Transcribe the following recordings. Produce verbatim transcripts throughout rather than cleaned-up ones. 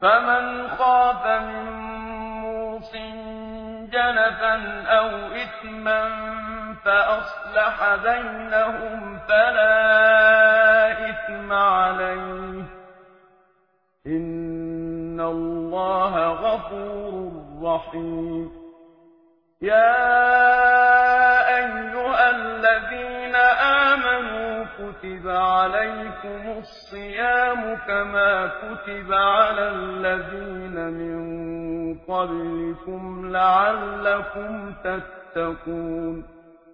فمن خاف من موصٍ جنفا أو إثما فأصلح بينهم فلا إثم عليه إن الله غفور رحيم يا أيها الذين آمنوا كتب عليكم الصيام كما كتب على الذين من قبلكم لعلكم تتقون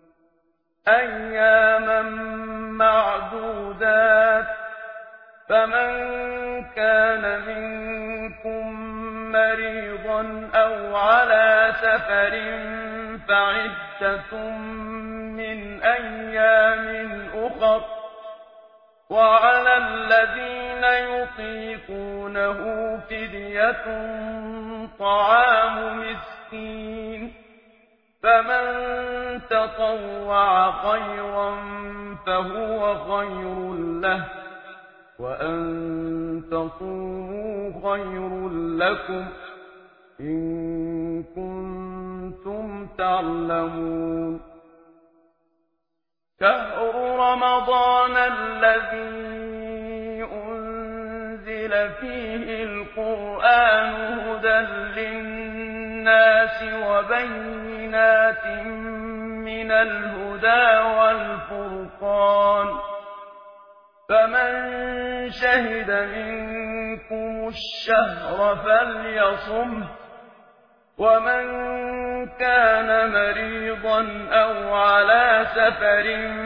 أياما معدودات فمن كان منكم مريضا أو على سفر فعدة من أيام أخر وعلى الذين يطيقونه فدية طعام مسكين فمن تطوع خيرا فهو خير له وأن تصوموا خير لكم إن كنتم تعلمون شهر رمضان الذي أنزل فيه القرآن هدى للناس وبينات من الهدى والفرقان فمن شهد منكم الشهر فليصمه ومن كان مريضا أو على سفر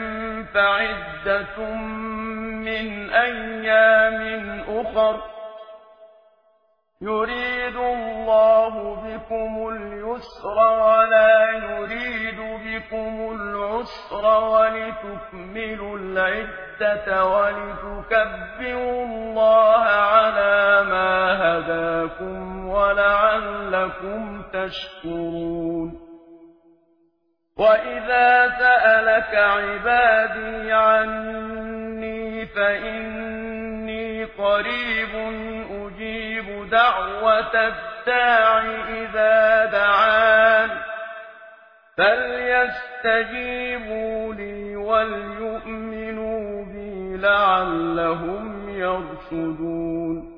فعدة من أيام أخر يريد الله بكم اليسر ولا يريد بكم العسر ولتكملوا العدة ولتكبروا الله على ما هداكم ولعلكم تشكرون وإذا سألك عبادي عني فإني قريب أجيب دعوة الداع إذا دعان فليستجيبوا لي وليؤمنوا بي لعلهم يرشدون